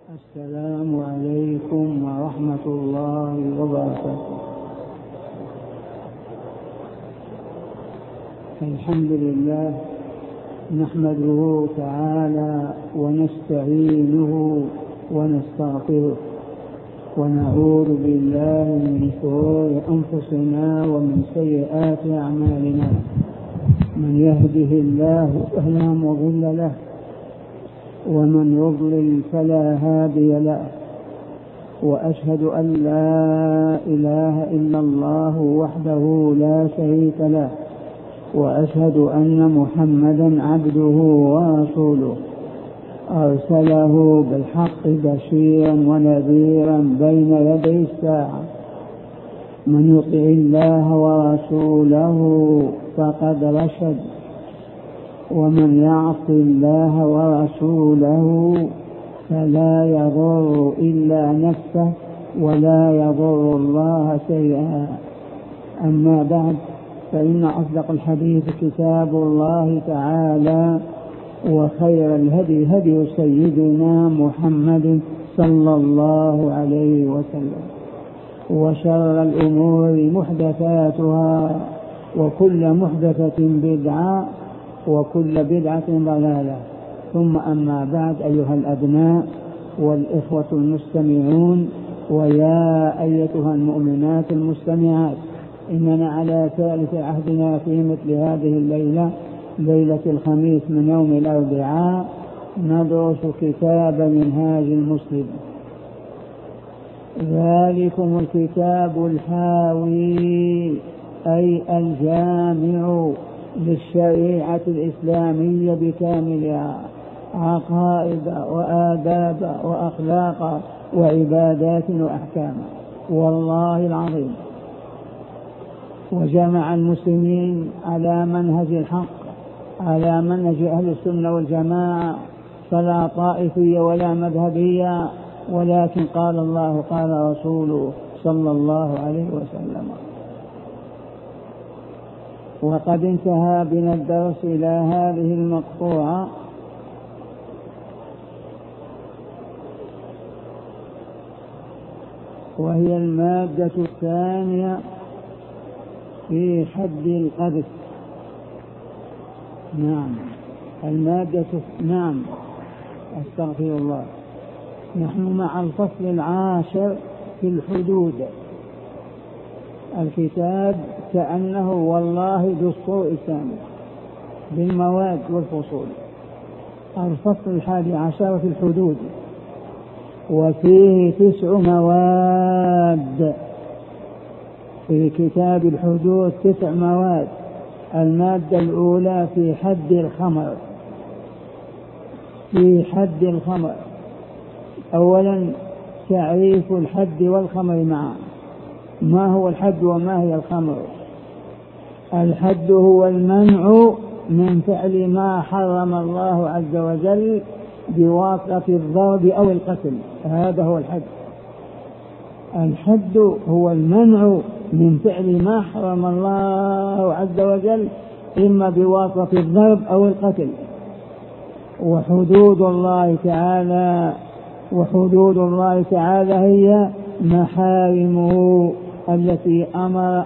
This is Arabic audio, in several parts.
السلام عليكم ورحمة الله وبركاته. الحمد لله نحمده تعالى ونستعينه ونستغفره ونعوذ بالله من شرور أنفسنا ومن سيئات أعمالنا. من يهده الله فلا مضل له ومن يضلل فلا هادي له، وأشهد أن لا إله إلا الله وحده لا شريك له، وأشهد أن محمدا عبده ورسوله أرسله بالحق بشيرا ونذيرا بين يدي الساعة. من يطع الله ورسوله فقد رشد، ومن يعص الله ورسوله فلا يضر إلا نفسه ولا يضر الله شيئا. أما بعد، فإن أصدق الحديث كتاب الله تعالى، وخير الهدي هدي سيدنا محمد صلى الله عليه وسلم، وشر الأمور محدثاتها، وكل محدثة بدعة، وكل بدعة ضلالة. ثم أما بعد، أيها الأبناء والإخوة المستمعون، ويا أيتها المؤمنات المستمعات، إننا على ثالث عهدنا في مثل هذه الليلة، ليلة الخميس من يوم الأربعاء، ندرس كتاب منهاج المسلم. ذلكم الكتاب الحاوي أي الجامع للشريعة الإسلامية بكاملها، عقائد وآداب وأخلاق وعبادات وأحكام، والله العظيم. وجمع المسلمين على منهج الحق، على منهج أهل السنة والجماعة، فلا طائفية ولا مذهبية، ولكن قال الله قال رسوله صلى الله عليه وسلم. وقد انتهى بنا الدرس إلى هذه المقطوعة، وهي المادة الثانية في حد القذف. أستغفر الله. نحن مع الفصل العاشر في الحدود. الكتاب كأنه والله دستور إسلامي بالمواد والفصول. الفصل 11 في الحدود، وفيه 9 مواد. في كتاب الحدود 9 مواد. المادة الأولى في حد الخمر. في حد الخمر أولا تعريف الحد والخمر معا. ما هو الحد وما هي الخمر؟ الحد هو المنع من فعل ما حرم الله عز وجل بواسطة الضرب أو القتل، هذا هو الحد. الحد هو المنع من فعل ما حرم الله عز وجل إما بواسطة الضرب أو القتل. وحدود الله تعالى هي محارمه التي أمر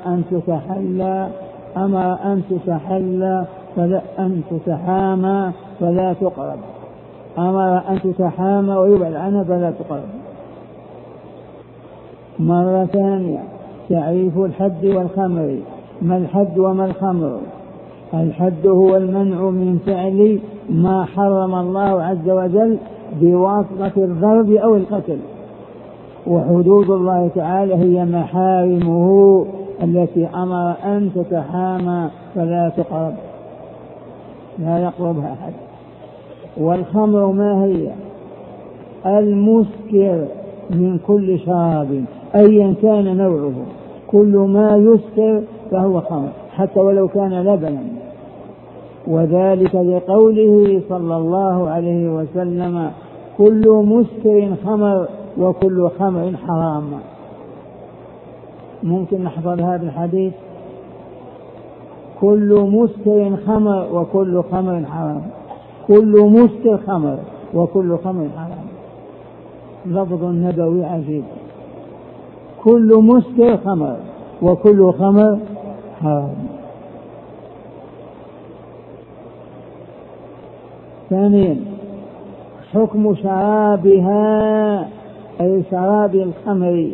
أن تتحلى فلا أن تتحامى فلا تقرب. أمر أن تتحامى ويبعد عنها فلا تقرب. مرة ثانية تعريف الحد والخمر. ما الحد وما الخمر؟ الحد هو المنع من فعل ما حرم الله عز وجل بواسطة الضرب أو القتل. وحدود الله تعالى هي محارمه التي أمر أن تتحامى فلا تقرب، لا يقربها أحد. والخمر ما هي؟ المسكر من كل شراب أيا كان نوعه، كل ما يسكر فهو خمر حتى ولو كان لبنا. وذلك لقوله صلى الله عليه وسلم: كل مسكر خمر وكل خمر حرام. ممكن نحفظ هذا الحديث: كل مسكر خمر وكل خمر حرام. كل مسكر خمر وكل خمر حرام. لفظ نبوي عجيب. كل مسكر خمر وكل خمر حرام. ثانيا حكم شرابها أي شراب الخمر.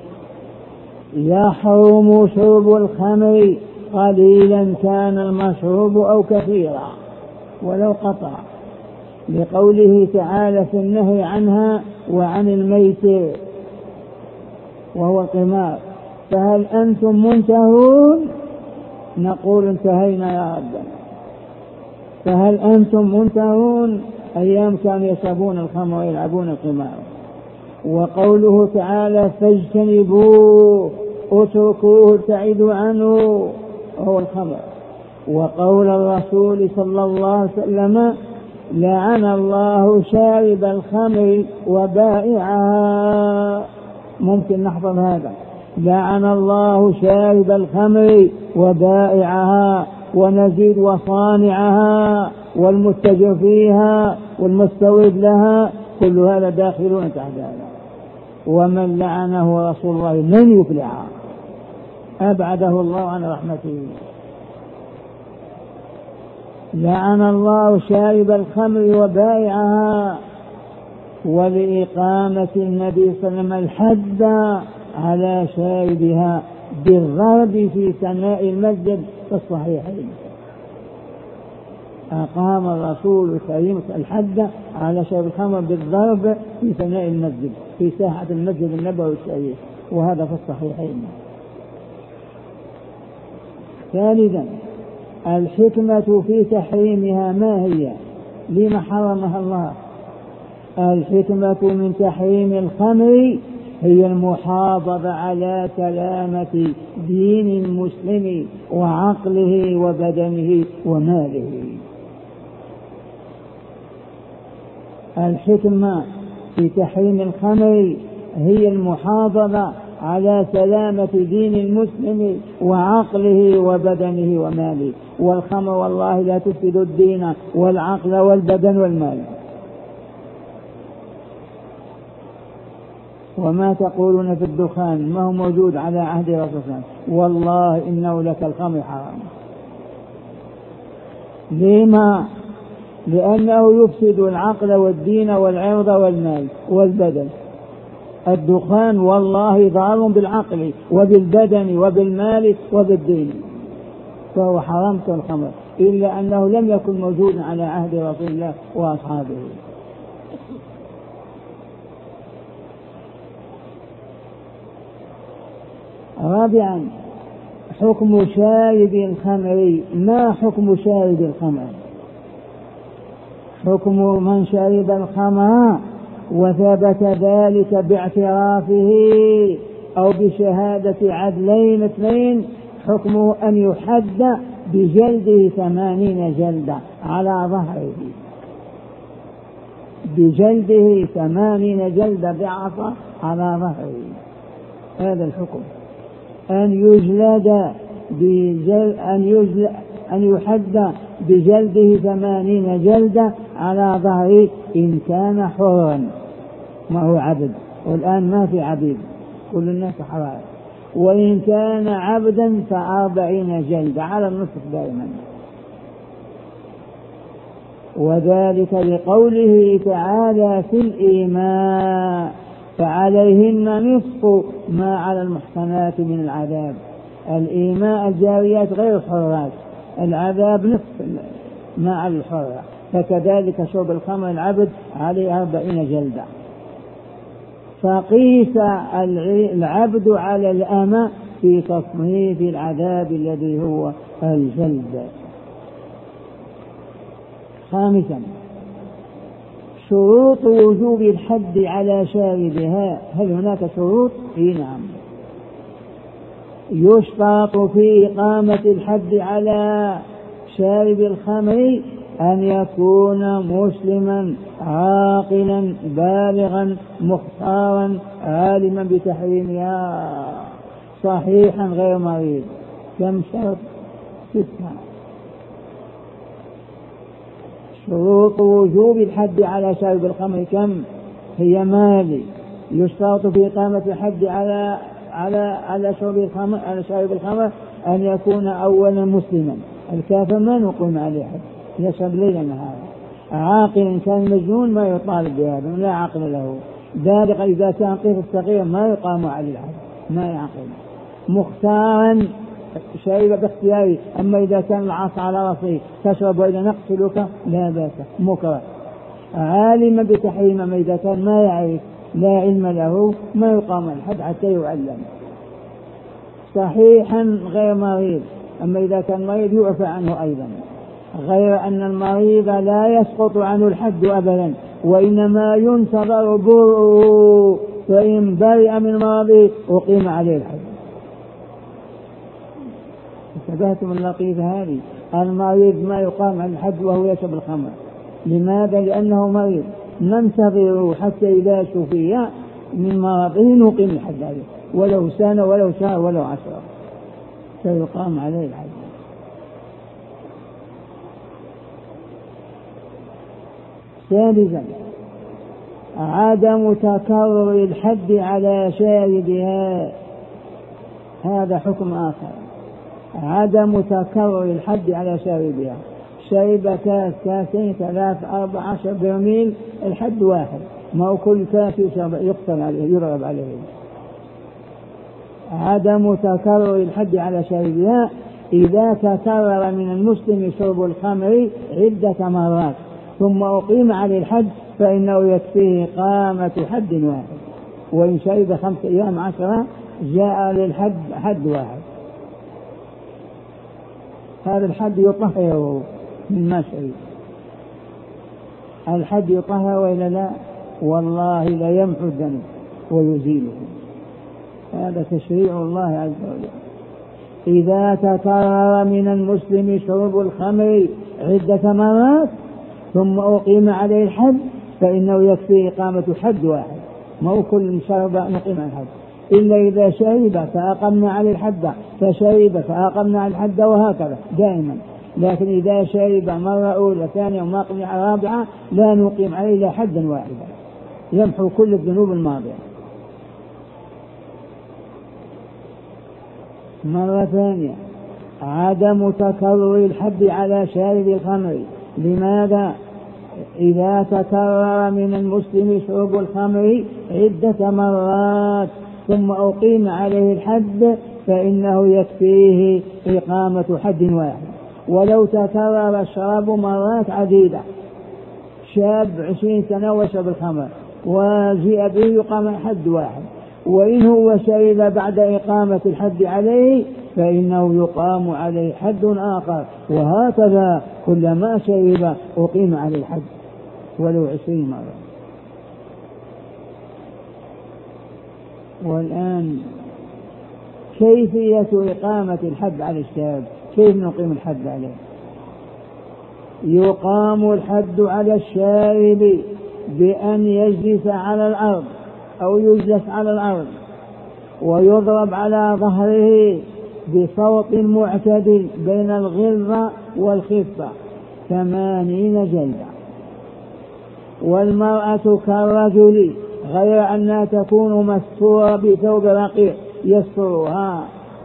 يحرم شرب الخمر قليلا كان المشروب أو كثيرا ولو قطع، لقوله تعالى في النهي عنها وعن الميت وهو القمار. فهل أنتم منتهون؟ نقول انتهينا يا رب. فهل أنتم منتهون؟ أيام كانوا يشربون الخمر ويلعبون القمار. وقوله تعالى فاجتنبوه اتركوه ابتعدوا عنه وهو الخمر. وقول الرسول صلى الله عليه وسلم لعن الله شارب الخمر وبائعها. ممكن نحفظ هذا، لعن الله شارب الخمر وبائعها، ونزيد وصانعها والمتجر فيها والمستورد لها، كل هذا داخلون تحت هذا. ومن لعنه رسول الله لن يفلح، أبعده الله عن رحمته. لعن الله شارب الخمر وبائعها. ولإقامة النبي صلى الله عليه وسلم الحد على شاربها بالضرب في ثناء المسجد في الصحيحين. أقام الرسول الكريم الحد على شرب الخمر بالضرب في ثناء المسجد في ساحة المسجد النبوي الشريف، وهذا في الصحيحين. ثالثا الحكمة في تحريمها ما هي؟ لما حرمها الله؟ الحكمة من تحريم الخمر هي المحافظة على سلامة دين المسلم وعقله وبدنه وماله. الحكمة في تحريم الخمر هي المحافظة على سلامة دين المسلم وعقله وبدنه وماله. والخمر والله لا تفسد الدين والعقل والبدن والمال. وما تقولون في الدخان؟ ما هو موجود على عهد رسول الله، والله إنه لك الخمر حرام. لما؟ لأنه يفسد العقل والدين والعرض والمال والبدن. الدخان والله ضار بالعقل وبالبدن وبالمال وبالدين، فهو حرام كالخمر، إلا أنه لم يكن موجودا على عهد رسول الله وأصحابه. رابعا حكم شارب الخمر. ما حكم شارب الخمر؟ حكم من شرب الخمر وثبت ذلك باعترافه أو بشهادة عدلين اثنين، حكمه أن يحد بجلده 80 جلدة على ظهره، بجلده 80 جلدة بعصا على ظهره. هذا الحكم، أن يحد بجلده 80 جلدة على ظهره إن كان حرا، ما هو عبد، والآن ما في عبيد، كل الناس حرائر. وإن كان عبدا ف40 جلدة على النصف دائما. وذلك لقوله تعالى في الإيماء فعليهن نصف ما على المحصنات من العذاب. الإيماء الجاريات غير الحرات، العذاب نصف ما على الحرة. فكذلك شرب الخمر العبد عليه 40 جلدة. فقيس العبد على الأمة في تصنيف العذاب الذي هو الجلد. خامسا شروط وجوب الحد على شاربها. هل هناك شروط؟ نعم. يشترط في إقامة الحد على شارب الخمر أن يكون مسلما عاقلا بالغا مختارا عالما بتحريمها صحيحا غير مريض. كم شرط؟ 6. شروط وجوب الحد على شارب الخمر كم هي؟ مالي يشترط في إقامة الحد على شارب الخمر أن يكون أولا مسلما. الكافر ما نقيم عليه حد، يشرب ليلا نهارا. عاقل كان مجنون ما يطالب بهذا، لا عقل له. بالغ إذا كان طفل صغير ما يقام عليه الحد، ما يعقل. مختارا شرب باختياره، أما إذا كان العصا على رأسه تشرب وإذا نقتلك لا بأس. مكره. عالما بتحريم، أما إذا كان ما يعرف لا علم له ما يقام الحد حتى يعلم. صحيحا غير مريض، أما إذا كان مريض يعفى عنه أيضا، غير أن المريض لا يسقط عنه الحد أبدا، وإنما ينتظر برؤه، فإن برئ من مرضه أقيم عليه الحد. انتبهتم اللطيفة هذه؟ المريض ما يقام على الحد وهو يشرب الخمر. لماذا؟ لأنه مريض، ننتظر حتى إذا شفي من مرضه نقيم الحد عليه، ولو سنة ولو شهر ولو 10 سيقام عليه الحد. ثالثا عدم تكرر الحد على شاربها. هذا حكم آخر. عدم تكرر الحد على شاربها. شرب كاس، كاسين، 3، 4، 10 برميل، الحد واحد، ما هو كل كاس يقتل عليه يضرب عليه. عدم تكرر الحد على شاربها إذا تكرر من المسلم شرب الخمر عدة مرات ثم أقيم عليه الحد فإنه يكفيه إقامة حد واحد. وإن شرب 5 أيام 10 جاء للحد حد واحد. هذا الحد يطهره من ما شرب. الحد يطهر وإلا لا؟ والله لا يمحو الذنب ويزيله. هذا تشريع الله عز وجل. إذا تكرر من المسلم شرب الخمر عدة مرات ثم أقيم عليه الحد فإنه يكفي إقامة حد واحد، ما هو كل شرب نقيم الحد، إلا إذا شرب فأقمنا عليه الحد، فشرب فأقمنا عليه الحد، وهكذا دائما. لكن إذا شرب مرة أولى ثانية وما قمنا على رابعة لا نقيم عليه إلا حدا واحدا يمحو كل الذنوب الماضية. مرة ثانية عدم تكرر الحد على شارب الخمر. لماذا؟ إذا تكرر من المسلم شرب الخمر عدة مرات ثم أقيم عليه الحد فإنه يكفيه إقامة حد واحد. ولو تكرر الشراب مرات عديدة، شاب 20 سنة وشرب الخمر وجيء به يقام حد واحد، وإن هو شرب بعد إقامة الحد عليه فإنه يقام عليه حد آخر، وهكذا كلما شرب أقيم عليه الحد ولو 20 مرة. والآن كيفية إقامة الحد على الشارب؟ كيف نقيم الحد عليه؟ يقام الحد على الشارب بأن يجلس على الأرض أو يجلس على الأرض ويضرب على ظهره بصوت معتدل بين الغلظة والخفة 80 جلدة. والمرأة كالرجل غير أنها تكون مستورة بثوب رقيق يسترها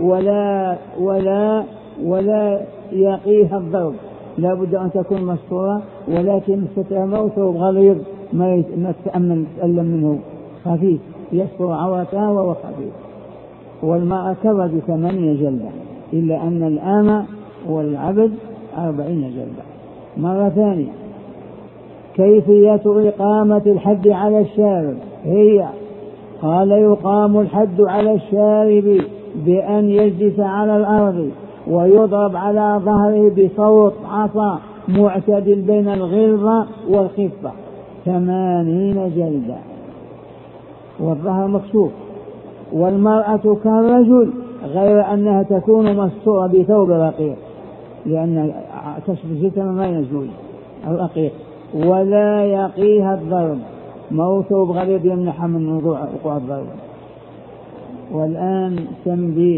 ولا يقيها الضرب، لا بد أن تكون مستورة، ولكن سترها ثوب غليظ ما تتأمن منه، خفيف يستر عورتها وهو خفيف. والمرأة كالرجل 8 جلدة، إلا أن الآمة والعبد 40 جلدة. مرة ثانية كيفية إقامة الحد على الشارب هي قال يقام الحد على الشارب بأن يجلس على الأرض ويضرب على ظهره بصوت عصا معتدل بين الغلظة والخفة 80 جلدة، والظهر مكشوف. والمرأة كالرجل غير أنها تكون مستورة بثوب رقيق، لأن كشف الجسم ما يزول الرقيق، ولا يقيها الضرب، ما ثوب غليظ يمنح من وقوع الضرب. والآن تنبيه: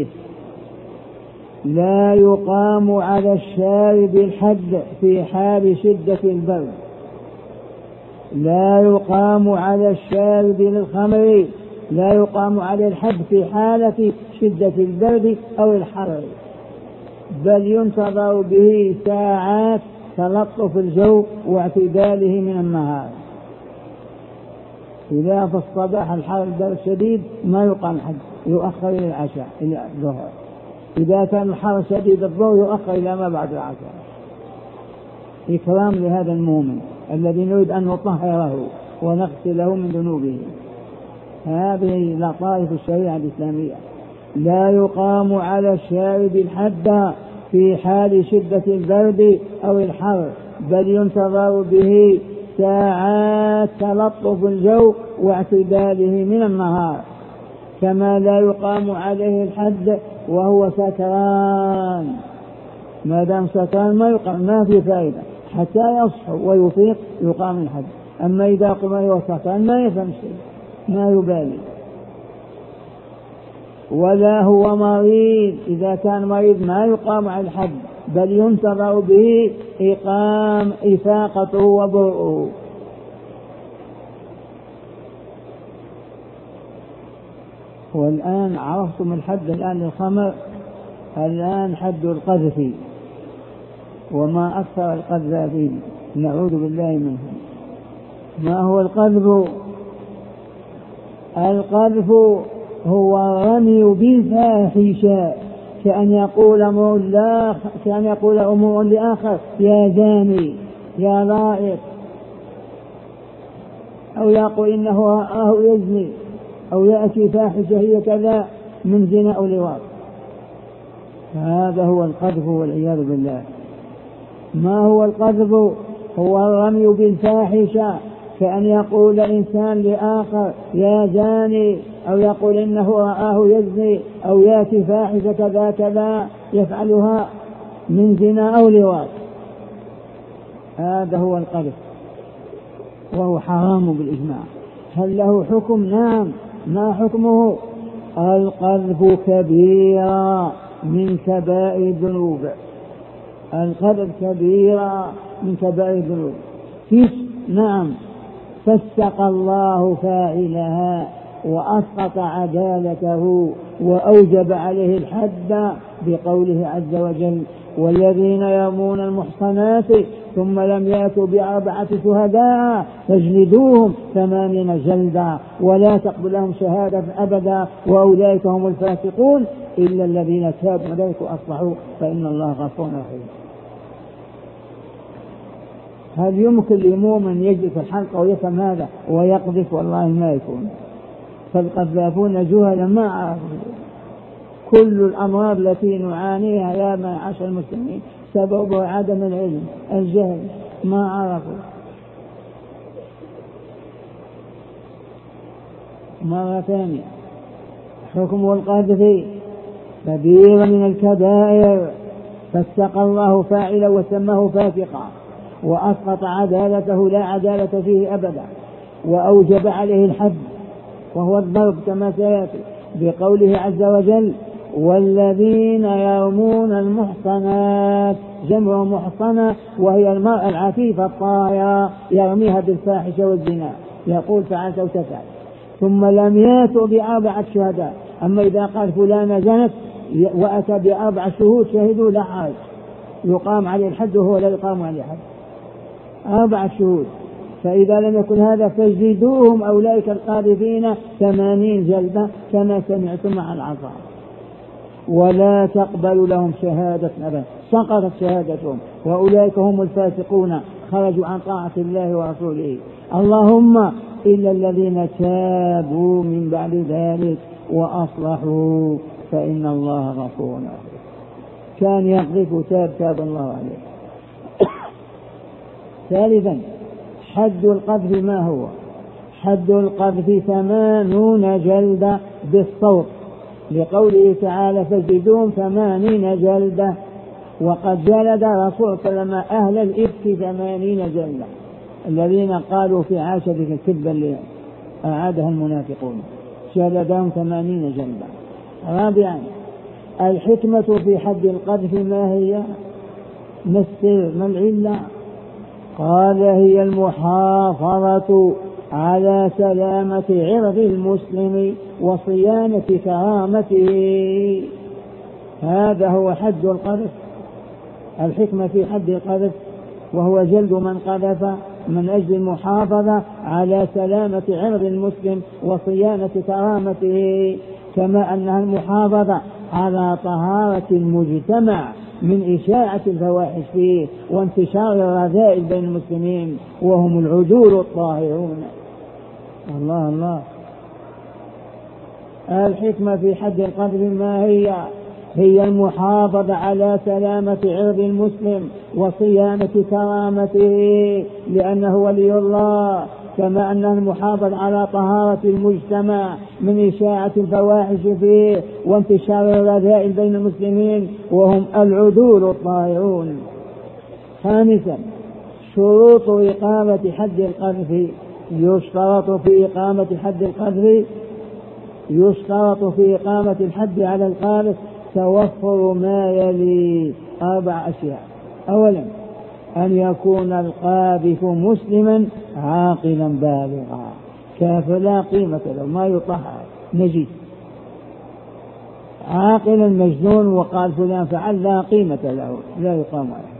لا يقام على الشارب الحد في حال شدة البرد، لا يقام على الشارب للخمر، لا يقام على الحد في حالة شدة البرد أو الحر، بل ينتظر به ساعات تلطف الجو واعتداله من النهار. إذا في الصباح الحر البرد شديد ما يقام حد، يؤخر إلى العشاء إلى الظهر. إذا كان الحر شديد الظهر يؤخر إلى ما بعد العشاء، إكرام لهذا المؤمن الذي نريد أن نطهره ونغسله من ذنوبه. هذه لطائف الشريعة الإسلامية. لا يقام على الشارب الحد في حال شدة البرد أو الحر، بل ينتظر به ساعات تلطف الجو واعتداله من النهار، كما لا يقام عليه الحد وهو سكران. ما دام سكران ما يقام، ما في فائدة حتى يصحو ويفيق يقام الحد. أما إذا قام وهو سكران ما يفهم شيء، ما يبالي. ولا هو مريض، إذا كان مريض ما يقام على الحد، بل ينتظر به إفاقته وبرؤه. والآن عرفتم الحد الآن للخمر. الآن حد القذف، وما أكثر القذافين، نعوذ بالله منهم. ما هو القذف؟ القذف هو الرمي بالفاحشة، كأن يقول أمر لآخر يا زاني يا لائق، أو يقول إنه رآه يزني، أو يأتي فاحشة هي كذا من زنا أو لواط. هذا هو القذف والعياذ بالله. ما هو القذف؟ هو الرمي بالفاحشة، كأن يقول إنسان لآخر يا زاني، أو يقول إنه رآه يزني، أو يأتي فاحشة كذا كذا يفعلها من زنا أو لواط. هذا هو القذف، وهو حرام بالإجماع. هل له حكم؟ نعم. ما حكمه؟ القذف كبيرة من كبائر الذنوب. القذف كبيرة من كبائر الذنوب. نعم، فسق الله فاعلها وأسقط عدالته وأوجب عليه الحد بقوله عز وجل: والذين يرمون المحصنات ثم لم يأتوا بأربعة شهداء فاجلدوهم 80 جلدا ولا تقبل لهم شهادة أبدا وأولئك هم الفاسقون إلا الذين تابوا عليك وأصلحوا فإن الله غفور رحيم. هل يمكن لمؤمن يجلس في الحلقة ويفهم هذا ويقذف؟ والله ما يكون. فالقذافون جهلا ما عرفوا. كل الأمراض التي نعانيها يا معاشر المسلمين سببها عدم العلم، الجهل، ما عرفوا. مرة ثانية، حكم القذف كبير من الكبائر، فسق الله فاعلا وسماه فاسقا وأسقط عدالته لا عدالة فيه أبدا، وأوجب عليه الحد وهو الضرب كما سيأتي بقوله عز وجل: والذين يرمون المحصنات، جمع محصنة وهي المرأة العفيفة الطاهرة يرميها بالفاحشة والزنا، يقول فعلت أو تفعل، ثم لم يأتوا بأربعة شهداء. أما إذا قال فلانة زنت وأتى بأربع شهود شهدوا لا حرج، يقام عليه الحد وهو لا يقام عليه حد، 4 شهود. فإذا لم يكن هذا فاجلدوهم أولئك القاذفين 80 جلدة كما سمعتم مع العصا ولا تقبل لهم شهادة أبدا، سقطت شهادتهم وأولئك هم الفاسقون، خرجوا عن طاعة الله ورسوله. اللهم إلا الذين تابوا من بعد ذلك وأصلحوا فإن الله غفور رحيم. كان يقذف تاب الله عليه. ثالثا، حد القذف ما هو؟ حد القذف 80 جلدة بالصوت، لقوله تعالى: فاجلدوهم 80 جلدة. وقد جلد رسول صلى الله عليه وسلم أهل الإفك 80 جلدة، الذين قالوا في عائشة كذبا اللي أعادها المنافقون، جلدهم 80 جلدة. رابعا، الحكمة في حد القذف ما هي؟ ما السر؟ ما العلة؟ قال هي المحافظة على سلامة عرض المسلم وصيانة كرامته. هذا هو حد القذف. الحكمة في حد القذف وهو جلد من قذف من أجل المحافظة على سلامة عرض المسلم وصيانة كرامته، كما أنها المحافظة على طهارة المجتمع من إشاعة الفواحش فيه وانتشار الرذائل بين المسلمين وهم العدول الطاهرون. الله الله. الحكمة في حد القذف ما هي؟ هي المحافظة على سلامة عرض المسلم وصيانة كرامته لأنه ولي الله، كما أنه المحافظ على طهارة المجتمع من إشاعة الفواحش فيه وانتشار الرذائل بين المسلمين وهم العدول الطاهرون. خامسا، شروط إقامة حد القذف. يشترط في إقامة الحد على القاذف توفر ما يلي 4 أشياء. أولا، أن يكون القاذف مسلما عاقلا بالغا، كافر لا قيمة له ما يطهر نجيس، عاقلا مجنون وقال فلان فعل لا قيمة له لا يقام عليه.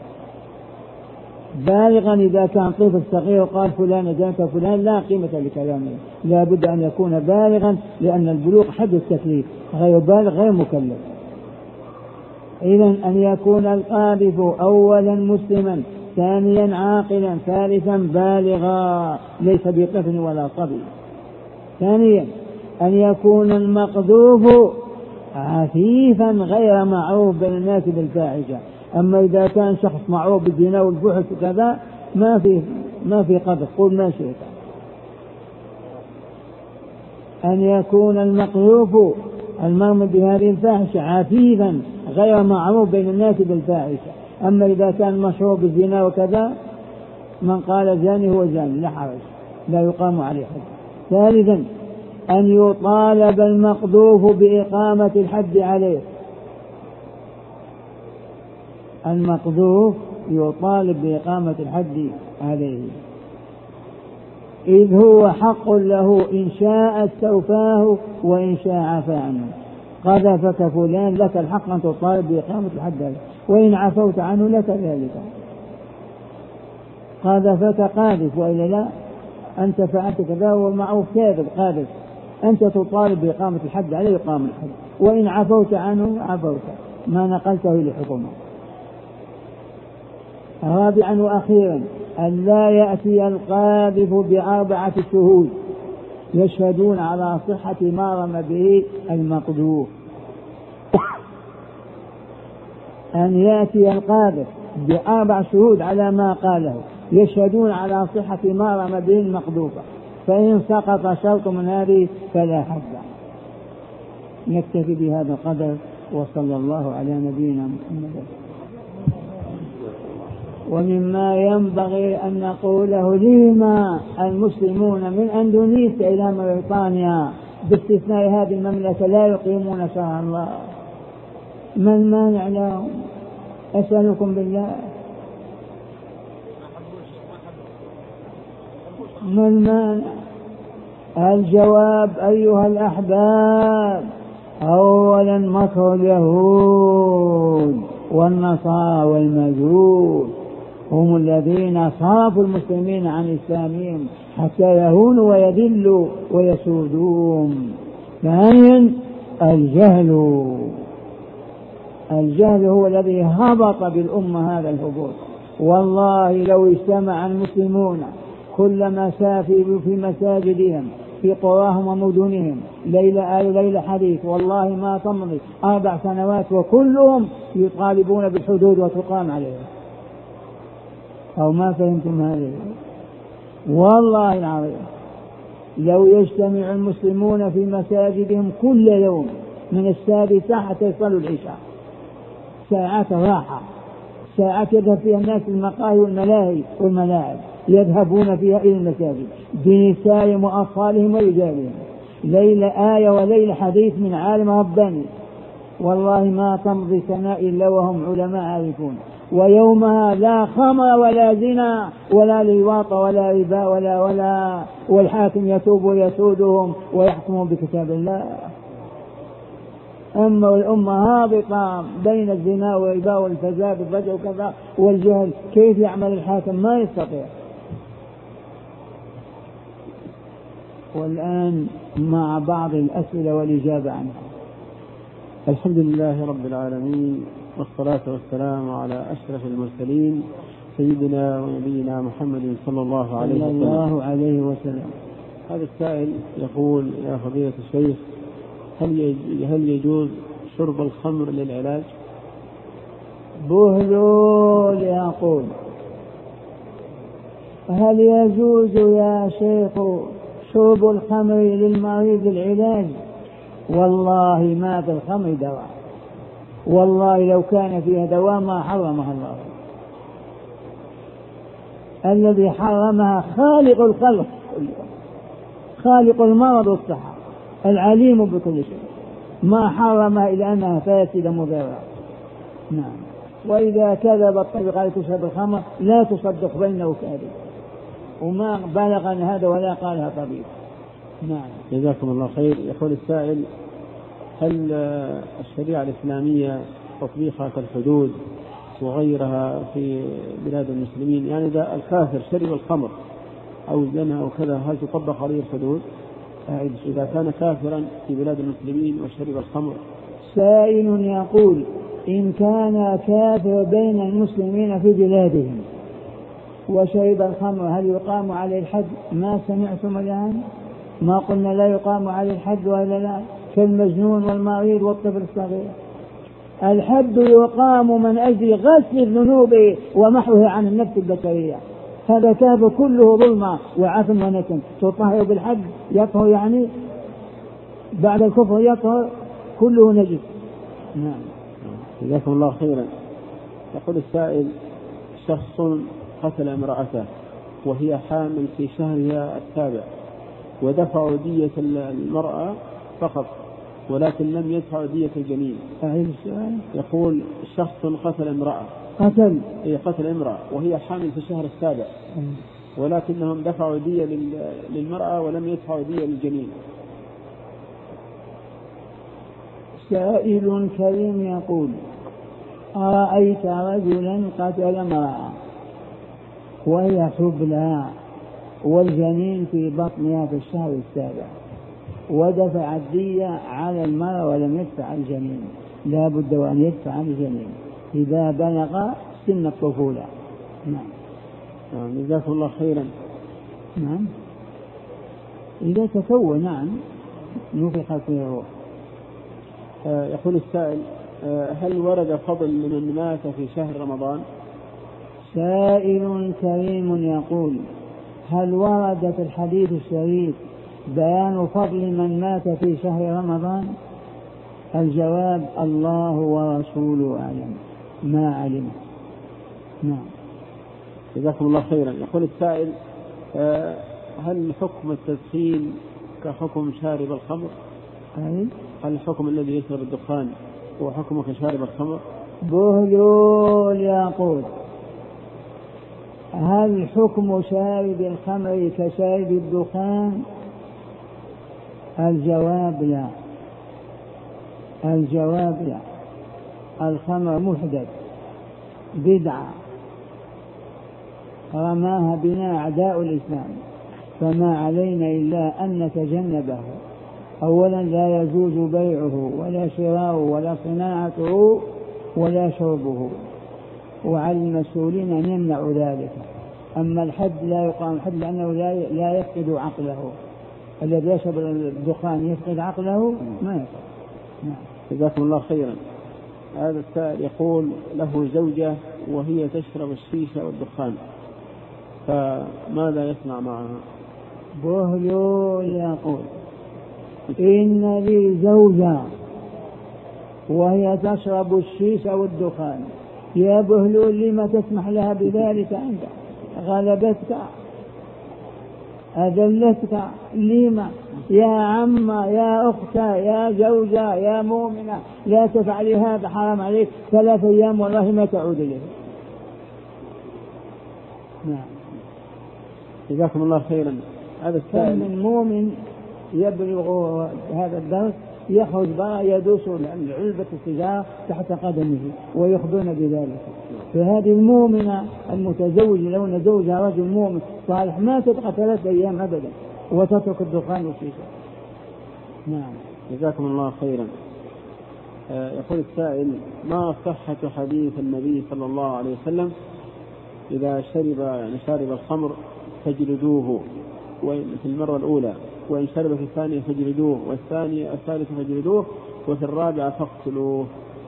بالغا إذا كان طفل صغير وقال فلان جاءك فلان لا قيمة لكلامه، لا بد أن يكون بالغا لأن البلوغ حد التكليف، غير بالغ غير مكلف. إذن أن يكون القاذف أولا مسلما، ثانيا عاقلا، ثالثا بالغا ليس بطفل ولا صبي. ثانيا أن يكون المقذوف عفيفا غير معروف بين الناس بالفاحشة. أما إذا كان شخص معروف بالزنا والفحش وكذا ما في قذف، قل ما شئت. أن يكون المقذوف المرمي بهذه الفاحشة عفيفا غير معروف بين الناس بالفاحشة. أما إذا كان مشهور بالزنا وكذا من قال زاني هو زاني لا حرج، لا يقام عليه حد. ثالثا أن يطالب المقذوف بإقامة الحد عليه. المقذوف يطالب بإقامة الحد عليه، إذ هو حق له إن شاء استوفاه وإن شاء عفى عنه. قذفك فلان لك الحق أن تطالب بإقامة الحد عليه، وإن عفوت عنه لك ذلك. قذفك قاذف وإلا لا، أنت فعلت كذا ومعه كاذب قاذف، أنت تطالب بإقامة الحد عليه يقام الحد، وإن عفوت عنه عفوت ما نقلته لحكمه. رابعا وأخيرا أن لا يأتي القاذف ب4 شهود يشهدون على صحة ما رمى به المقذوف. أن يأتي القاذف ب4 شهود على ما قاله يشهدون على صحة ما رمى به المقذوف، فإن سقط شرط من هذه فلا حد. نكتفي بهذا القدر، وصلى الله على نبينا محمد. ومما ينبغي أن نقوله لما المسلمون من أندونيسيا إلى بريطانيا باستثناء هذه المملكة لا يقيمون شرع الله، ما المانع لهم؟ أسألكم بالله ما المانع؟ الجواب أيها الأحباب، أولا مكر اليهود والنصارى والمجوس هم الذين صرفوا المسلمين عن إسلامهم حتى يهونوا ويذلوا ويسودون. ثانيا الجهل هو الذي هبط بالأمة هذا الهبوط. والله لو اجتمع المسلمون كلما سافروا في مساجدهم في قراهم ومدنهم ليلة حديث والله ما تمضي 4 سنوات وكلهم يطالبون بالحدود وتقام عليهم. أو ما فهمتم هذا؟ والله العظيم لو يجتمع المسلمون في مساجدهم كل يوم من 6 حتى يصلوا العشاء، ساعات راحة، ساعات يذهب فيها الناس المقاهي والملاهي والملاعب، يذهبون فيها إلى المساجد بنسائهم وأطفالهم ورجالهم، ليلة آية وليلة حديث من عالم رباني، والله ما تمضي سنة إلا وهم علماء عارفون ويومها لا خمر ولا زنا ولا لواط ولا ربا ولا والحاكم يتوب ويسودهم ويحكم بكتاب الله. أما الأمة هابطة بين الزنا والربا والفساد والفجر وكذا والجهل، كيف يعمل الحاكم؟ ما يستطيع. والآن مع بعض الأسئلة والإجابة عنها. الحمد لله رب العالمين، والصلاة والسلام على أشرف المرسلين سيدنا ونبينا محمد صلى الله عليه وسلم. هذا السائل يقول: يا فضيلة الشيخ، هل يجوز شرب الخمر للعلاج؟ بهلول يقول: هل يجوز يا شيخ شرب الخمر للمريض العلاج؟ والله ما في الخمر دواء، والله لو كان فيها دواء ما حرمها الله. الذي حرمها خالق الخلق، خالق المرض والصحة، العليم بكل شيء، ما حرمها إلا أنها فاسدة مضرة. نعم. وإذا كذب الطبيب قال تشرب الخمر لا تصدق بينه كاذب، وما بلغ أن هذا ولا قالها طبيب. نعم. جزاكم الله خير. يقول السائل: هل الشريعة الإسلامية تطبيقها كالحدود وغيرها في بلاد المسلمين؟ يعني إذا الكافر شرب الخمر أو زنا أو كذا هل تطبق عليه الحدود؟ إذا كان كافرا في بلاد المسلمين وشرب الخمر. سائل يقول: إن كان كافر بين المسلمين في بلادهم وشرب الخمر هل يقام عليه الحد؟ ما سمعتم الآن؟ ما قلنا لا يقام عليه الحد ولا لا؟ كالمجنون والمريض والطفل الصغير. الحد يقام من أجل غسل الذنوب ومحوها عن النفس البشرية. هذا كافر كله ظلمة وعفن ونكن، تطهر بالحد يطهر، يعني بعد الكفر يطهر، كله نجس. نعم. جزاكم الله خيرا. يقول السائل: شخص قتل امرأته وهي حامل في شهرها السابع، ودفع دية المرأة فقط ولكن لم يدفع دية الجنين. يقول: شخص قتل امرأة، قتل امرأة وهي حامل في الشهر السابع، ولكنهم دفعوا دية للمرأة ولم يدفعوا دية للجنين. سائل كريم يقول: أرأيت رجلا قتل امرأة وهي حبلى والجنين في بطنها في الشهر السابع، ودفع الدية على المرأة ولم يدفع الجنين، لا بد أن يدفع الجنين إذا بلغ سن الطفولة. نعم. جزاكم الله خيرا. نعم. إذا تكون، نعم، نفخ فيه الروح. يقول السائل: هل ورد فضل من مات في شهر رمضان؟ سائل كريم يقول: هل ورد في الحديث الشريف بيان فضل من مات في شهر رمضان؟ الجواب: الله ورسوله أعلم، ما علم. نعم. جزاكم الله خيرا. يقول السائل: هل حكم التدخين كحكم شارب الخمر؟ هل الحكم الذي يشرب الدخان هو حكمه كشارب الخمر؟ بهلول يقول: هل حكم شارب الخمر كشارب الدخان؟ الجواب لا. الجواب لا. الخمر محدث، بدعة رماها بنا أعداء الإسلام، فما علينا إلا أن نتجنبه. أولا لا يجوز بيعه ولا شراؤه ولا صناعته ولا شربه، وعلى المسؤولين أن يمنعوا ذلك. أما الحد لا يقام حد لأنه لا يفقد عقله، الذي يشرب الدخان يفقد عقله ما يفقد. نعم. جزاكم الله خيرا. هذا السائل يقول: له زوجة وهي تشرب الشيشة والدخان، فماذا يصنع معها؟ بهلول يقول: إن لي زوجة وهي تشرب الشيشة والدخان، يا بهلول لما تسمح لها بذلك؟ أنت غلبتك، أذلتك، لما؟ يا عمة، يا أختة، يا زوجة، يا مؤمنة، لا تفعلي هذا، حرام عليك، 3 أيام والله ما تعود إليه. نعم. جزاكم الله خيرا. هذا السائل من مؤمن يبلغ هذا الدرس يخرج برا يدوس علبة السجارة تحت قدمه ويخبرون بذلك. فهذه المؤمنة المتزوجة لو أن زوجها رجل مؤمن صالح ما تبقى 3 أيام أبدا وتترك الدخان والشيشة. نعم. جزاكم الله خيرا. يقول السائل: ما صحة حديث النبي صلى الله عليه وسلم إذا شرب الخمر فاجلدوه في المرة الأولى، وإن شرب في الثانية فاجلدوه، والثالثة فاجلدوه، وفي الرابعة فاقتلوه؟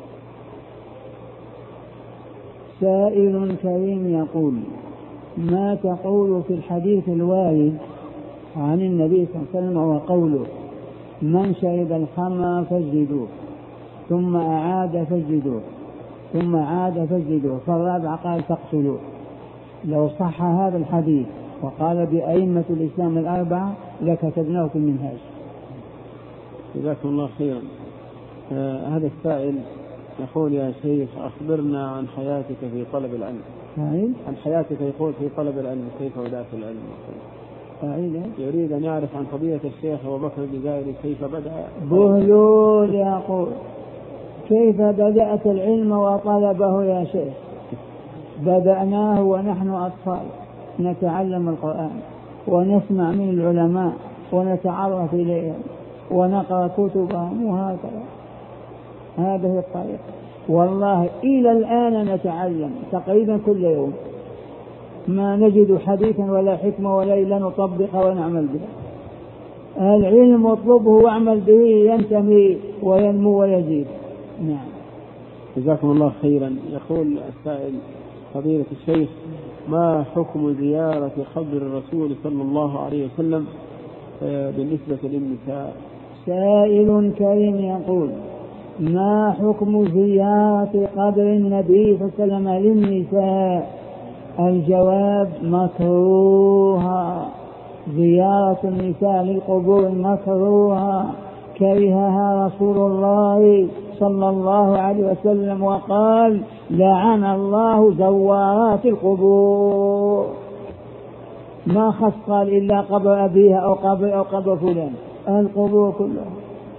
سائل كريم يقول: ما تقول في الحديث الوارد عن النبي صلى الله عليه وسلم وقوله: من شرب الخمر فاجلدوه، ثم أعاد فاجلدوه، ثم عاد فاجلدوه، فالرابع قال فاقتلوه. لو صح هذا الحديث وقال بأئمة الإسلام 4 لكتبناه في المنهاج. جزاكم الله خيرا. هذا السائل يقول: يا شيخ أخبرنا عن حياتك في طلب العلم. عن حياتك يقول في طلب العلم، كيف بدأت العلم؟ يريد أن يعرف عن فضيلة الشيخ أبو بكر الجزائري كيف بدأ. بهلول يقول: كيف بدأت العلم وطلبه يا شيخ؟ بدأناه ونحن أطفال نتعلم القرآن ونسمع من العلماء ونتعرف إليهم ونقرأ كتبهم، وهكذا هذه الطريقة. والله إلى الآن نتعلم تقريبا كل يوم، ما نجد حديثا ولا حكمة ولا إلا نطبق ونعمل بها. العلم اطلبه واعمل به ينتمي وينمو ويزيد. نعم. جزاكم الله خيرا. يقول السائل: فضيلة الشيخ، ما حكم زيارة قبر الرسول صلى الله عليه وسلم بالنسبة للنساء؟ سائل كريم يقول: ما حكم زيارة قبر النبي صلى الله عليه وسلم للنساء؟ الجواب: مكروها. زيارة النساء للقبور مكروها، كرهها رسول الله صلى الله عليه وسلم وقال: لعن الله زوارات القبور. ما خص قال إلا قبر أبيها أو قبر فلان، القبور كلها.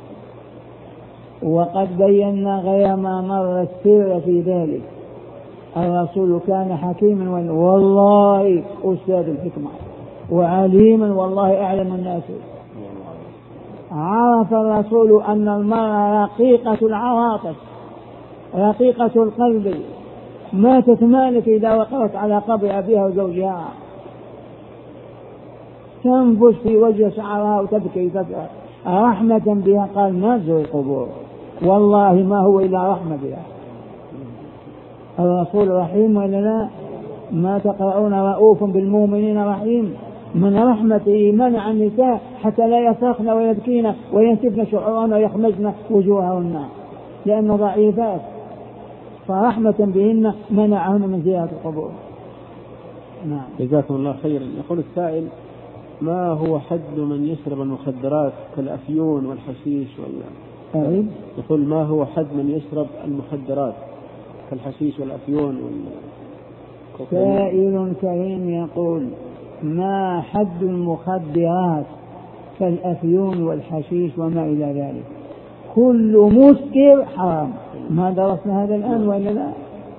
وقد بينا غير ما مر السر في ذلك. الرسول كان حكيما والله أستاذ الحكمة، وعليما والله أعلم الناس. عرف الرسول أن المرأة رقيقة العواطف رقيقة القلب، ما تتمالك إذا وقفت على قبر أبيها وزوجها، تنفش في وجه شعرها وتبكي رحمة بها. قال: ما تزور القبور، والله ما هو إلا رحمة بها. الرسول رحيم ولا لا؟ ما تقرؤون رؤوف بالمؤمنين رحيم؟ من رحمته منع النساء حتى لا يصرخن ويبكين وينسفن شعورهن ويخمزن وجوههن لأن ضعيفات، فرحمة بهن منعهن من زيارة القبور. نعم. جزاكم الله خيرا. يقول السائل: ما هو حد من يشرب المخدرات كالأفيون والحشيش يقول: ما هو حد من يشرب المخدرات كالحشيش والأفيون سائل كريم يقول: ما حد المخدرات كالأفيون والحشيش وما إلى ذلك؟ كل مسكر حرام. ما درسنا هذا الآن ولا لا؟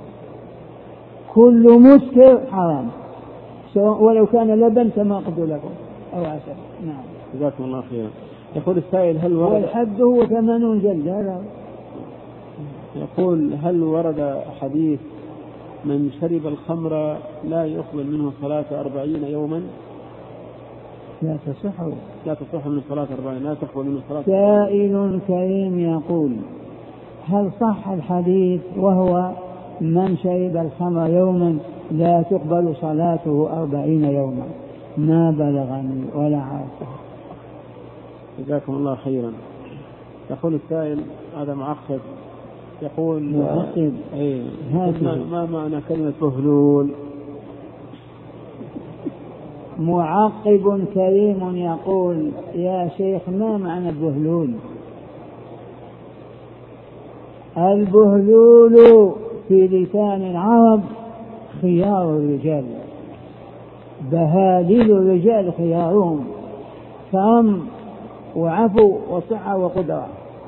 كل مسكر حرام، ولو كان لبن كما قلت لكم أو عسل. نعم. جزاكم الله خيرا. يقول السائل: هل ورد، والحد هو 80 جلدة هذا. يقول: هل ورد حديث من شرب الخمر لا يقبل منه صلاة 40 يوما؟ لا تصح من صلاة 40، لا تقبل منه صلاة. سائل كريم يقول: هل صح الحديث وهو من شرب الخمر يوما لا تقبل صلاته 40 يوما؟ ما بلغني ولا عارفه. جزاكم الله خيرا. يقول السائل: هذا معقد. يقول: معقد. ما معنى كلمة بهلول؟ معقب كريم يقول: يا شيخ ما معنى البهلول؟ البهلول في لسان العرب خيار الرجال، بهادل الرجال خيارهم، كرم وعفو وصحة وقدرة.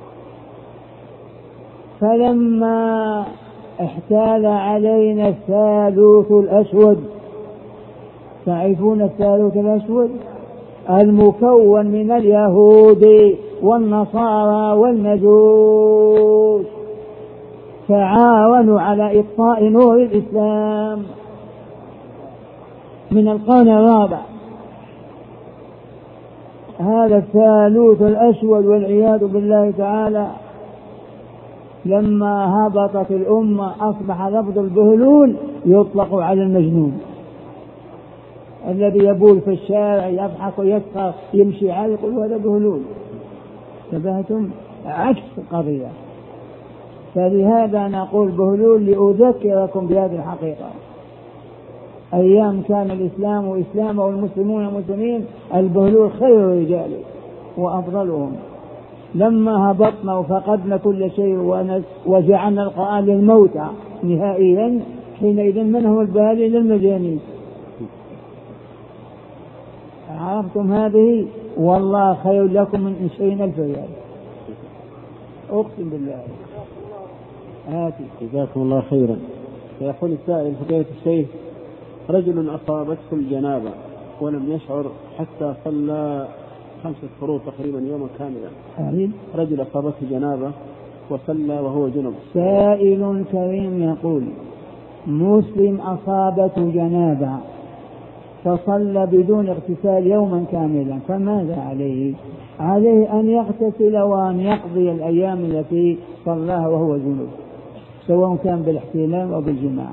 فلما احتال علينا الثالوث الأسود، تعرفون الثالوث الأسود المكون من اليهود والنصارى والمجوس، تعاونوا على إطفاء نور الإسلام من القرن الرابع. هذا الثالوث الأسود والعياذ بالله تعالى لما هبطت الأمة أصبح لفظ البهلول يطلق على المجنون الذي يبول في الشارع يضحك ويسخر يمشي على، يقول هذا بهلول. انتبهتم؟ عكس القضية. فلهذا نقول بهلول لأذكركم بهذه الحقيقة. أيام كان الإسلام إسلام والمسلمون مسلمين، البهلول خير الرجال وأفضلهم. لما هبطنا وفقدنا كل شيء وجعلنا القرآن للموتى نهائيا، حينئذ من هو البالي للمجانين. عرفتم هذه؟ والله خير لكم من 20,000 ريال، أقسم بالله. آتي جزاكم الله خيرا. فيقول السائل فضيلة الشيخ: رجل أصابته الجنابة ولم يشعر حتى صلى 5 فروض تقريبا يوما كاملا. رجل أصابته جنابة وصلى وهو جنب. سائل كريم يقول: مسلم أصابته جنابة فصلى بدون اغتسال يوما كاملا، فماذا عليه؟ عليه أن يغتسل وأن يقضي الأيام التي صلاها وهو جنب، سواء كان بالاحتلام أو بالجماع.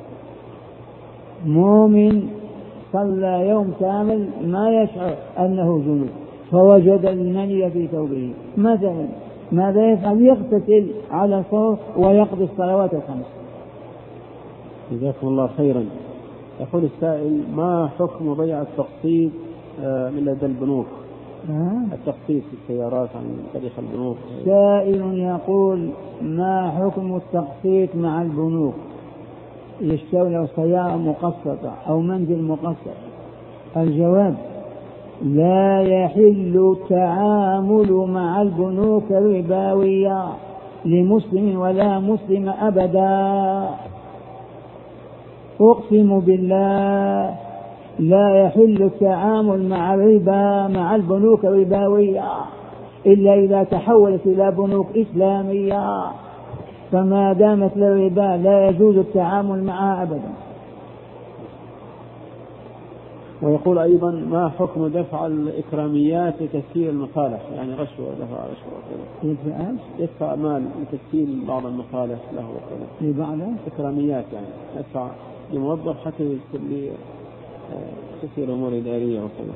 مؤمن صلى يوم كامل ما يشعر أنه جنب فوجد المني في ثوبه مثلا، ماذا يفعل؟ يغتسل على صوت ويقضي الصلوات 5. جزاكم الله خيرا. يقول السائل: ما حكم بيع التقسيط من لدى البنوك؟ التقسيط في السيارات عن طريق البنوك. سائل يقول: ما حكم التقسيط مع البنوك؟ يشتري له سيارة مقسطة أو منزل مقسط. الجواب: لا يحل التعامل مع البنوك الربوية لمسلم ولا مسلم أبدا. أقسم بالله لا يحل التعامل مع الربا مع البنوك الربوية إلا إذا تحولت إلى بنوك إسلامية، فما دامت للربا لا يجوز التعامل معها أبدا. ويقول أيضا: ما حكم دفع الإكراميات لتسهيل المصالح، يعني رشوة، دفع رشوة يدفع مال لتسهيل بعض المصالح له وكذا، لبعض إكراميات يعني يدفع لموظف حتى تسهيل الأمور الإدارية وكذا.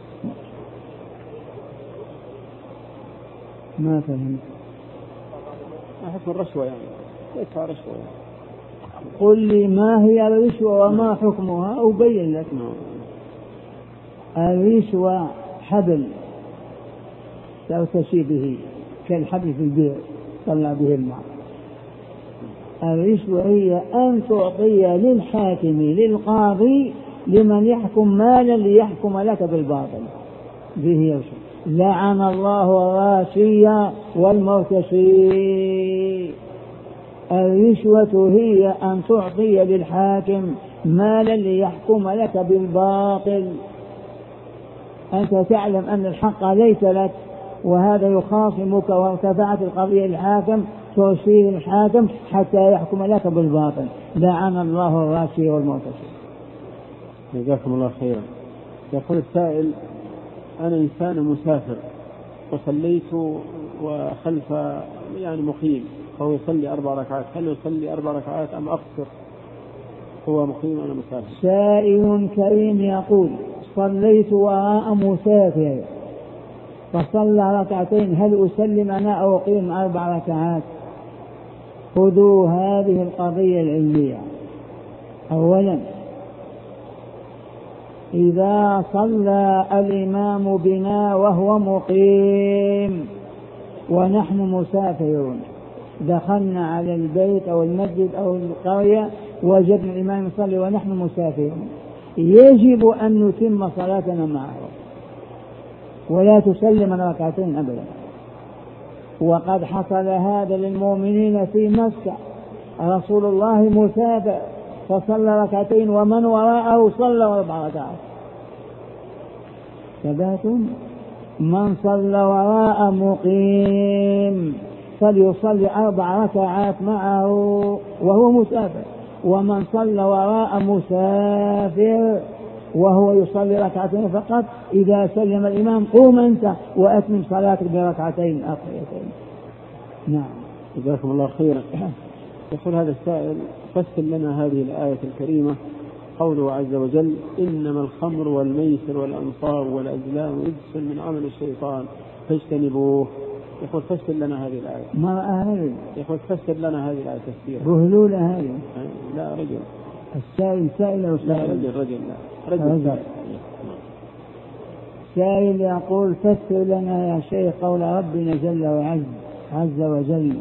ما فهمت. ما حكم الرشوة يعني يدفع رشوة يعني. قل لي ما هي الرشوة وما حكمها أبين لك. الرشوة حبل ترتشي به كالحبل في البئر طلع به الماء. الرشوة هي أن تعطي للحاكم للقاضي لمن يحكم مالا ليحكم لك بالباطل، به رشوة. لعن الله الراشي والمرتشي. الرشوة هي أن تعطي للحاكم مالا ليحكم لك بالباطل. أنت تعلم أن الحق ليس لك وهذا يخاصمك وارتفعت القضية للحاكم، ترشيه الحاكم حتى يحكم لك بالباطل. لعن الله الراشي والمرتشي. جزاكم الله خيرا. يقول السائل: أنا إنسان مسافر وصليت وخلف يعني مقيم فهو يصلي 4 ركعات، هل يصلي 4 ركعات أم أقصر؟ هو مقيم وأنا مسافر. سائل كريم يقول: صليت وراء مسافر فصلى 2 هل أسلم أنا أو أقيم 4 ركعات؟ خذوا هذه القضية العلمية. أولا، إذا صلى الإمام بنا وهو مقيم ونحن مسافرون، دخلنا على البيت أو المسجد أو القرية وجدنا الإمام يصلي ونحن مسافرون، يجب أن نتم صلاتنا معه ولا تسلم من ركعتين أبدا. وقد حصل هذا للمؤمنين في مكة، رسول الله مسافر فصلى ركعتين ومن وراءه صلى 4 ركعات. ثباتم من صلى وراء مقيم فليصلي 4 ركعات معه وهو مسافر، ومن صلى وراء مسافر وهو يصلي 2 ركعات فقط إذا سلم الإمام قوم أنت وأتمم صلاتك ب2 أخريتين. نعم. جزاكم الله خيرا. يقول هذا السائل: فسر لنا هذه الآية الكريمة، قوله عز وجل: إنما الخمر والميسر والأنصاب والأزلام رجس من عمل الشيطان فاجتنبوه. يقول فسر لنا هذه الآية. ما أهل. يقول فسر لنا هذه الآية تفسيرا. بهلول هذه. لا رجل. السائل أو لا رجل سائل. سائل يقول: فسر لنا يا شيخ قول ربنا جل وعز عز وجل: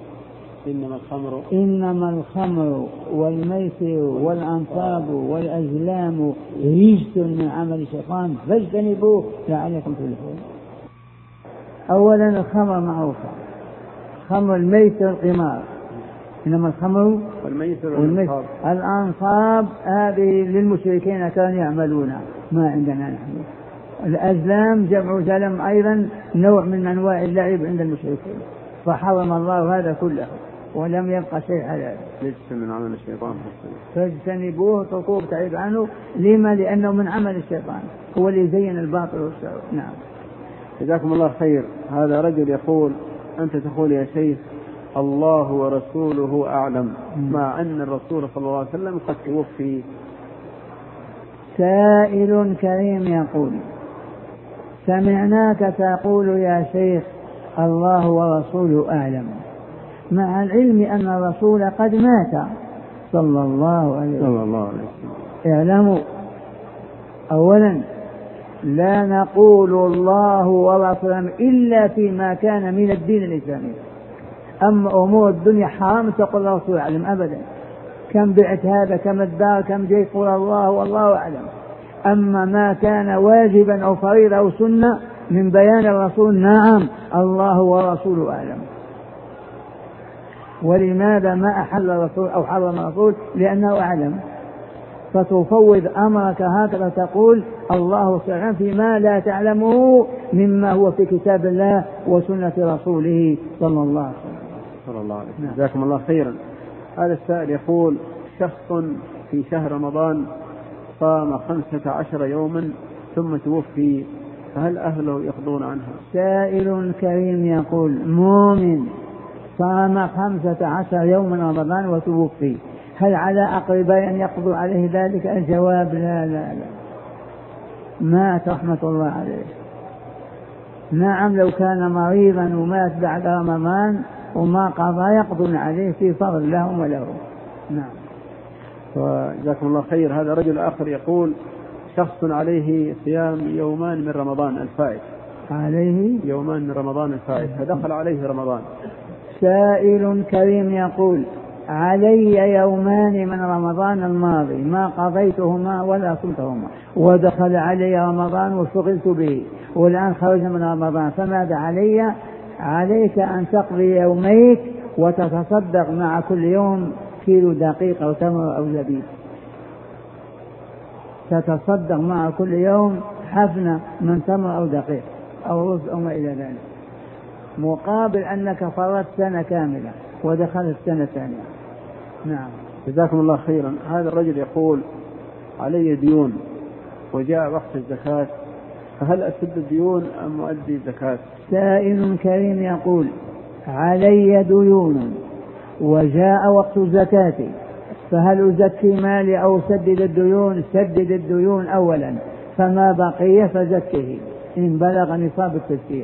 إنما الخمر والميسر والأنصاب والأزلام رجس من عمل الشيطان فاجتنبوه لعلكم تفلحون. أولا الخمر معروفة، خمر الميسر القمار، إنما الخمر والميسر. الأنصاب هذه للمشركين كانوا يعملون، ما عندنا نحن. الأزلام جمع زلم أيضا نوع من أنواع اللعب عند المشركين، فحرم الله هذا كله ولم يبقى شيء حلال. رجس من عمل الشيطان فاجتنبوه تطوب تعيب عنه. لما؟ لأنه من عمل الشيطان، هو اللي زين الباطل والشر. نعم. جزاكم الله خير. هذا رجل يقول: أنت تقول يا شيخ الله ورسوله أعلم، مع أن الرسول صلى الله عليه وسلم قد توفي. سائل كريم يقول: سمعناك تقول يا شيخ الله ورسوله أعلم، مع العلم أن الرسول قد مات صلى الله عليه وسلم. اعلموا أولا لا نقول الله ورسوله إلا فيما كان من الدين الإسلامي. أما أمور الدنيا حرام تقول الرسول أعلم أبدا، كم بعت هذا، كم الدار، كم جيت، قول الله والله أعلم. أما ما كان واجبا أو فريضة أو سنة من بيان الرسول نعم الله ورسوله أعلم. ولماذا ما أحل الرسول أو حرم الرسول؟ لأنه أعلم. فتفوض أمرك هكذا تقول الله سبحانه فيما لا تعلمه مما هو في كتاب الله وسنة رسوله صلى الله عليه وسلم. جزاكم الله خيرا. هذا السائل يقول: شخص في شهر رمضان صام 15 يوما ثم توفي، فهل أهله يقضون عنها؟ سائل كريم يقول: مؤمن صام 15 يوما رمضان وتوفي، هل على أقرباء أن يقضوا عليه ذلك؟ الجواب لا لا لا، مات رحمة الله عليه. نعم لو كان مريضا ومات بعد رمضان وما قضى يقضون عليه في فضل لهم ولهم. نعم. وجزاكم الله خير. هذا رجل آخر يقول: شخص عليه صيام 2 يومان من رمضان الفائت، عليه 2 يومان من رمضان الفائت، فدخل عليه رمضان. سائل كريم يقول: علي 2 يومان من رمضان الماضي ما قضيتهما ولا صمتهما، ودخل علي رمضان وشغلت به، والآن خرجنا من رمضان، فماذا علي؟ عليك أن تقضي يوميك وتتصدق مع كل يوم كيلو دقيق أو تمر أو زبيب، تتصدق مع كل يوم حفنة من تمر أو دقيق أو رز أو ما إلى ذلك، مقابل أنك فرطت سنة كاملة ودخلت سنة ثانية. نعم. جزاكم الله خيرا. هذا الرجل يقول: علي ديون وجاء وقت الزكاة، فهل أسد الديون أم أؤدي الزكاة؟ سائل كريم يقول: علي ديون وجاء وقت الزكاة، فهل أزكي مالي أو سدد الديون؟ سدد الديون أولا، فما بقي فزكه إن بلغ نصاب التزكية.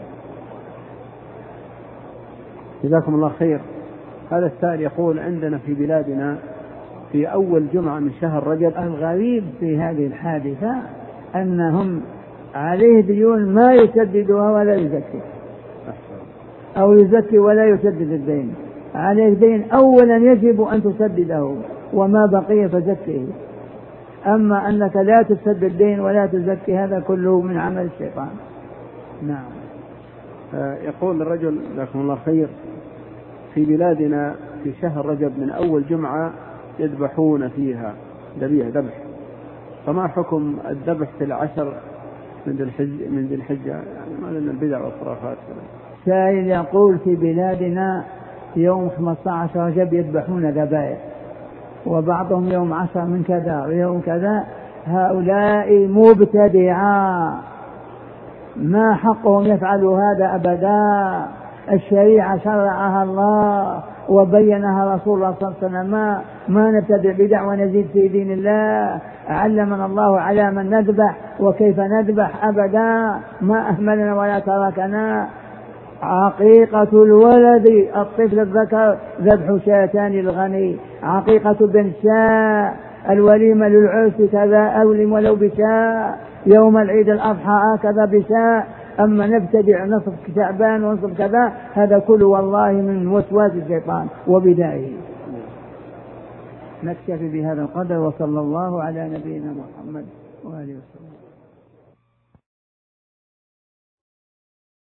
جزاكم الله خير. هذا السائل يقول: عندنا في بلادنا في أول جمعة من شهر رجب. الغريب في هذه الحادثة أنهم عليه ديون ما يسددها ولا يزكي، أو يزكي ولا يسدد الدين. عليه دين أولا يجب أن تسدده وما بقي فزكيه. أما أنك لا تسد الدين ولا تزكي هذا كله من عمل الشيطان. نعم. يقول الرجل جزاكم الله خير: في بلادنا في شهر رجب من أول جمعة يذبحون فيها ذبح، فما حكم الذبح في العشر من ذي الحجة؟ يعني ما لنا البدع والخرافات. سائل يقول: في بلادنا يوم 15 رجب يذبحون ذبائح، وبعضهم يوم 10 من كذا ويوم كذا. هؤلاء مبتدعا، ما حقهم يفعلوا هذا أبدا. الشريعة شرعها الله وبينها رسول الله صلى الله عليه وسلم، ما نبتدع بدع ونزيد في دين الله. علمنا الله على من نذبح وكيف نذبح أبدا، ما أهملنا ولا تركنا. عقيقة الولد الطفل الذكر ذبح شاتان للغني، عقيقة بنت شاء، الوليمة للعرس كذا أولم ولو بشاء، يوم العيد الأضحى هكذا بشاء. أما نبتدع نصف شعبان ونصف كذا، هذا كله والله من وسواس الشيطان وبدائه. نكتفي بهذا القدر، وصلى الله على نبينا محمد وآله وسلم.